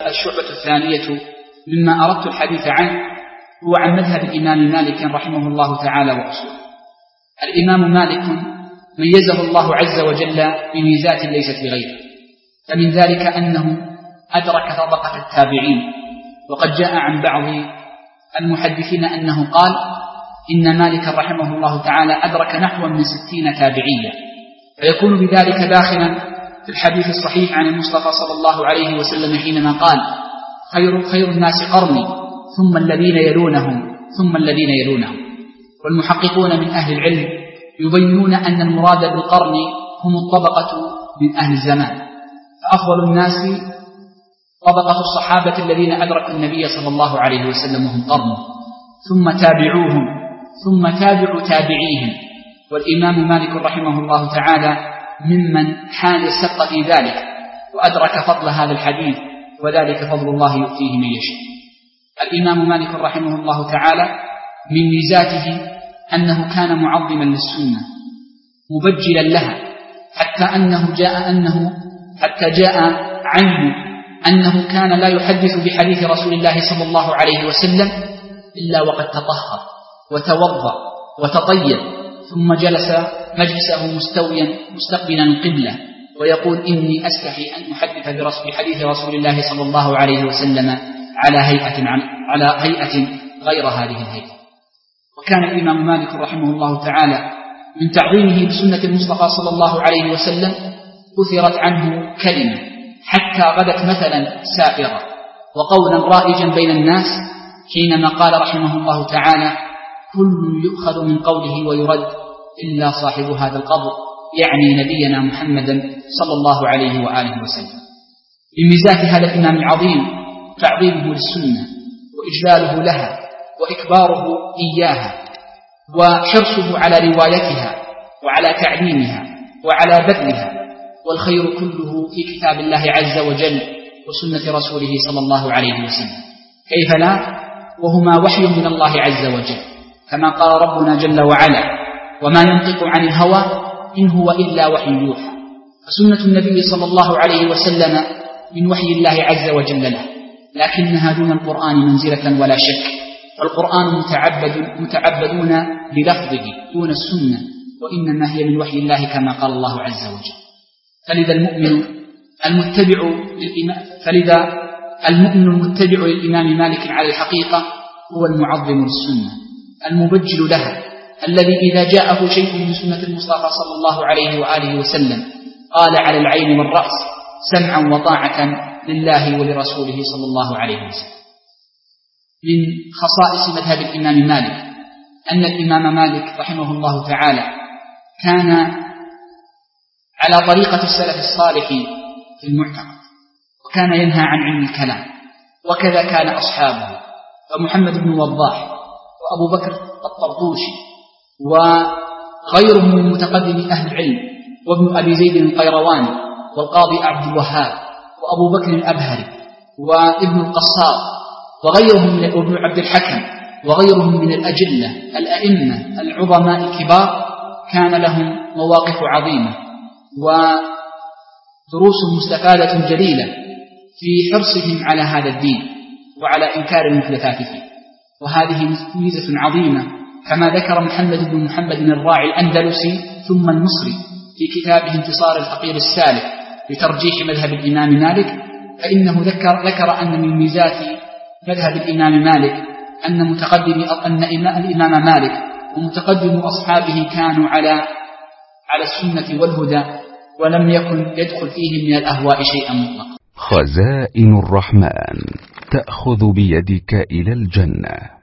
الشعبة الثانية مما أردت الحديث عنه هو عن مذهب الإمام مالك رحمه الله تعالى وأصوله. الإمام مالك ميزه الله عز وجل بميزات ليست بغيره، فمن ذلك أنه أدرك طبقة التابعين، وقد جاء عن بعض المحدثين أنه قال إن مالك رحمه الله تعالى أدرك نحو من 60 تابعية، فيكون بذلك داخلا في الحديث الصحيح عن المصطفى صلى الله عليه وسلم حينما قال خير الناس قرني ثم الذين يلونهم ثم الذين يلونهم. والمحققون من أهل العلم يبينون أن المراد بالقرن هم الطبقة من أهل الزمان، فأفضل الناس طبقة الصحابة الذين أدركوا النبي صلى الله عليه وسلم وهم قرن، ثم تابعوهم، ثم تابعوا تابعيهم. والإمام مالك رحمه الله تعالى ممن حان السبق في ذلك وأدرك فضل هذا الحديث، وذلك فضل الله يؤتيه من يشاء. الإمام مالك رحمه الله تعالى من ميزاته أنه كان معظما للسنة مبجلا لها، حتى جاء عنه أنه كان لا يحدث بحديث رسول الله صلى الله عليه وسلم إلا وقد تطهر وتوضأ وتطيب، ثم جلس مجلسه مستويا مستقبلا القبلة ويقول إني أستحي أن أحدث بحديث رسول الله صلى الله عليه وسلم على هيئة غير هذه الهيئة. وكان الإمام مالك رحمه الله تعالى من تعظيمه بسنة المصطفى صلى الله عليه وسلم أثرت عنه كلمة حتى غدت مثلا سائرة وقولا رائجا بين الناس، حينما قال رحمه الله تعالى كل يؤخذ من قوله ويرد إلا صاحب هذا القبر، يعني نبينا محمدا صلى الله عليه وآله وسلم. من ميزات هذا الإمام العظيم تعظيمه للسنة وإجلاله لها وإكباره إياها، وحرصه على روايتها وعلى تعليمها وعلى بذلها، والخير كله في كتاب الله عز وجل وسنة رسوله صلى الله عليه وسلم، كيف لا وهما وحي من الله عز وجل، كما قال ربنا جل وعلا وما ينطق عن الهوى إن هو إلا وحي يوحى. فسنة النبي صلى الله عليه وسلم من وحي الله عز وجل له، لكنها دون القرآن منزلة ولا شك، والقرآن متعبدون بلفظه دون السنة، وإنما هي من وحي الله كما قال الله عز وجل. فلذا المؤمن المتبع للإمام مالك على الحقيقة هو المعظم للسنة المبجل لها، الذي إذا جاءه شيء من سنة المصطفى صلى الله عليه وآله وسلم قال على العين والرأس سمعا وطاعة لله ولرسوله صلى الله عليه وسلم. من خصائص مذهب الإمام مالك أن الإمام مالك رحمه الله تعالى كان على طريقة السلف الصالح في المعتقد، وكان ينهى عن علم الكلام، وكذا كان أصحابه، ومحمد بن وضاح وأبو بكر الطرطوشي وغيرهم من متقدم أهل العلم، وابن أبي زيد القيرواني والقاضي عبد الوهاب وأبو بكر الأبهري وابن القصار وغيرهم من ابن عبد الحكم وغيرهم من الأجلة الأئمة العظماء الكبار، كان لهم مواقف عظيمة ودروس مستفادة جليلة في حرصهم على هذا الدين وعلى إنكار المحدثات فيه. وهذه ميزة عظيمة كما ذكر محمد بن الراعي الأندلسي ثم المصري في كتابه انتصار الفقير السالك لترجيح مذهب الإمام مالك، فإنه ذكر أن من ميزات مذهب الإمام مالك أن الإمام مالك ومتقدم أصحابه كانوا على السنة والهدى، ولم يكن يدخل فيهم من الأهواء شيئا مطلقا. خزائن الرحمن تأخذ بيدك إلى الجنة.